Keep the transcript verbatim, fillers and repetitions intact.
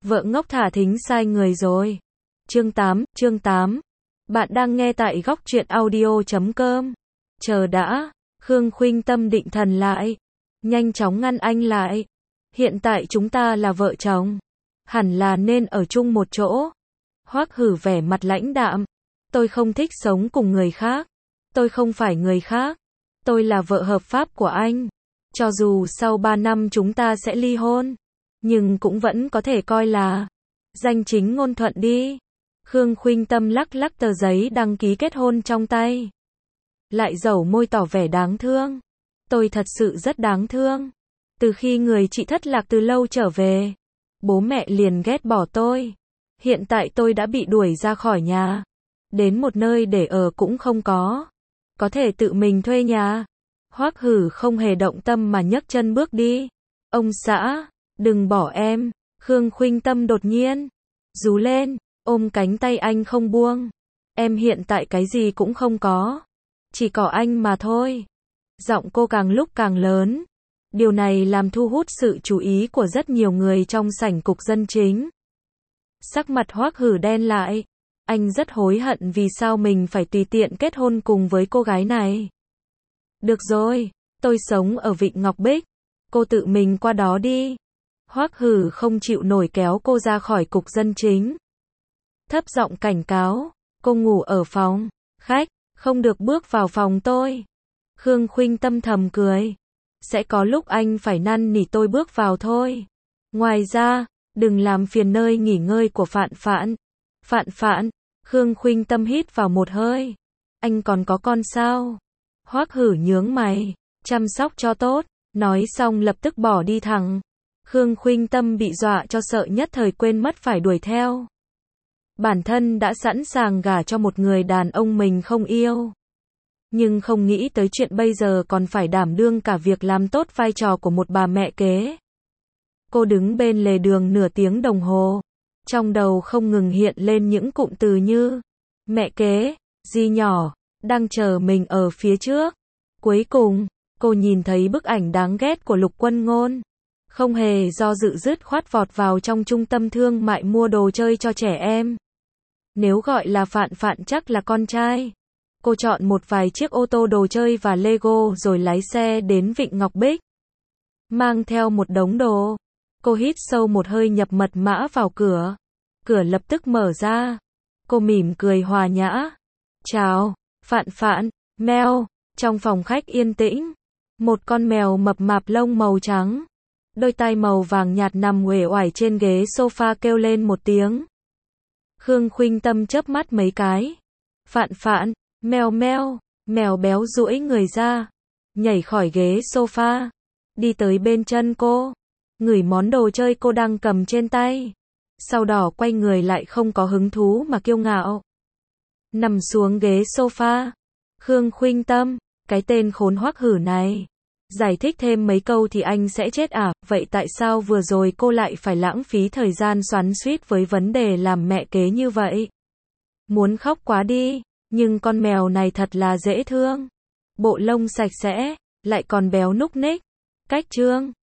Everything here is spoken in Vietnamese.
Vợ ngốc thả thính sai người rồi. Chương tám, chương tám. Bạn đang nghe tại góc truyện audio chấm com. Chờ đã, Khương Khuynh Tâm định thần lại, nhanh chóng ngăn anh lại. Hiện tại chúng ta là vợ chồng, hẳn là nên ở chung một chỗ. Hoắc Hử vẻ mặt lãnh đạm, tôi không thích sống cùng người khác, tôi không phải người khác, tôi là vợ hợp pháp của anh. Cho dù sau ba năm chúng ta sẽ ly hôn, nhưng cũng vẫn có thể coi là danh chính ngôn thuận đi. Khương Khuynh Tâm lắc lắc tờ giấy đăng ký kết hôn trong tay, lại dẩu môi tỏ vẻ đáng thương. Tôi thật sự rất đáng thương. Từ khi người chị thất lạc từ lâu trở về, bố mẹ liền ghét bỏ tôi. Hiện tại tôi đã bị đuổi ra khỏi nhà, đến một nơi để ở cũng không có, có thể tự mình thuê nhà. Hoắc Hử không hề động tâm mà nhấc chân bước đi. Ông xã, đừng bỏ em. Khương Khuynh Tâm đột nhiên rú lên, ôm cánh tay anh không buông. Em hiện tại cái gì cũng không có, chỉ có anh mà thôi. Giọng cô càng lúc càng lớn. Điều này làm thu hút sự chú ý của rất nhiều người trong sảnh cục dân chính. Sắc mặt Hoắc Hử đen lại. Anh rất hối hận vì sao mình phải tùy tiện kết hôn cùng với cô gái này. Được rồi, tôi sống ở Vịnh Ngọc Bích, cô tự mình qua đó đi. Hoắc Hử không chịu nổi kéo cô ra khỏi cục dân chính. Thấp giọng cảnh cáo, cô ngủ ở phòng khách, không được bước vào phòng tôi. Khương Khuynh Tâm thầm cười, sẽ có lúc anh phải năn nỉ tôi bước vào thôi. Ngoài ra, đừng làm phiền nơi nghỉ ngơi của Phạn Phạn. Phạn Phạn, Khương Khuynh Tâm hít vào một hơi. Anh còn có con sao? Hoắc Hử nhướng mày, chăm sóc cho tốt, nói xong lập tức bỏ đi thẳng. Khương Khuynh Tâm bị dọa cho sợ nhất thời quên mất phải đuổi theo. Bản thân đã sẵn sàng gả cho một người đàn ông mình không yêu, nhưng không nghĩ tới chuyện bây giờ còn phải đảm đương cả việc làm tốt vai trò của một bà mẹ kế. Cô đứng bên lề đường nửa tiếng đồng hồ, trong đầu không ngừng hiện lên những cụm từ như mẹ kế, dì nhỏ, đang chờ mình ở phía trước. Cuối cùng, cô nhìn thấy bức ảnh đáng ghét của Lục Quân Ngôn. Không hề do dự dứt khoát vọt vào trong trung tâm thương mại mua đồ chơi cho trẻ em. Nếu gọi là Phạn Phạn chắc là con trai. Cô chọn một vài chiếc ô tô đồ chơi và Lego rồi lái xe đến Vịnh Ngọc Bích. Mang theo một đống đồ, cô hít sâu một hơi nhập mật mã vào cửa. Cửa lập tức mở ra. Cô mỉm cười hòa nhã. Chào, Phạn Phạn, mèo. Trong phòng khách yên tĩnh, một con mèo mập mạp lông màu trắng, đôi tai màu vàng nhạt nằm uể oải trên ghế sofa kêu lên một tiếng. Khương Khuynh Tâm chớp mắt mấy cái. Phạn Phạn, mèo mèo, mèo béo duỗi người ra, nhảy khỏi ghế sofa, đi tới bên chân cô, ngửi món đồ chơi cô đang cầm trên tay. Sau đó quay người lại không có hứng thú mà kiêu ngạo nằm xuống ghế sofa. Khương Khuynh Tâm, cái tên khốn Hoắc Hử này, giải thích thêm mấy câu thì anh sẽ chết à? Vậy tại sao vừa rồi cô lại phải lãng phí thời gian xoắn xuýt với vấn đề làm mẹ kế như vậy? Muốn khóc quá đi, nhưng con mèo này thật là dễ thương. Bộ lông sạch sẽ, lại còn béo núc ních. Cách trương,